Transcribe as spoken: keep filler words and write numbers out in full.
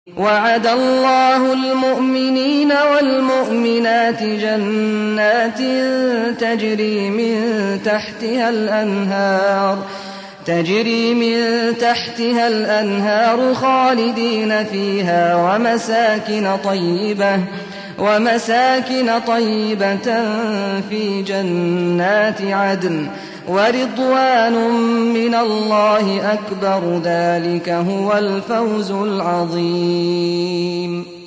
وعد الله المؤمنين والمؤمنات جنات تجري من تحتها الأنهار تجري من تحتها الأنهار خالدين فيها ومساكن طيبة ومساكن طيبة في جنات عدن ورضوان من الله أكبر ذلك هو الفوز العظيم.